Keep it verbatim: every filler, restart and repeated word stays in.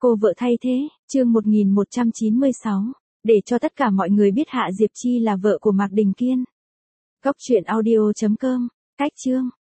Cô vợ thay thế, chương một nghìn một trăm chín mươi sáu. Để cho tất cả mọi người biết Hạ Diệp Chi là vợ của Mạc Đình Kiên. Góc truyện audio chấm com. Cách chương.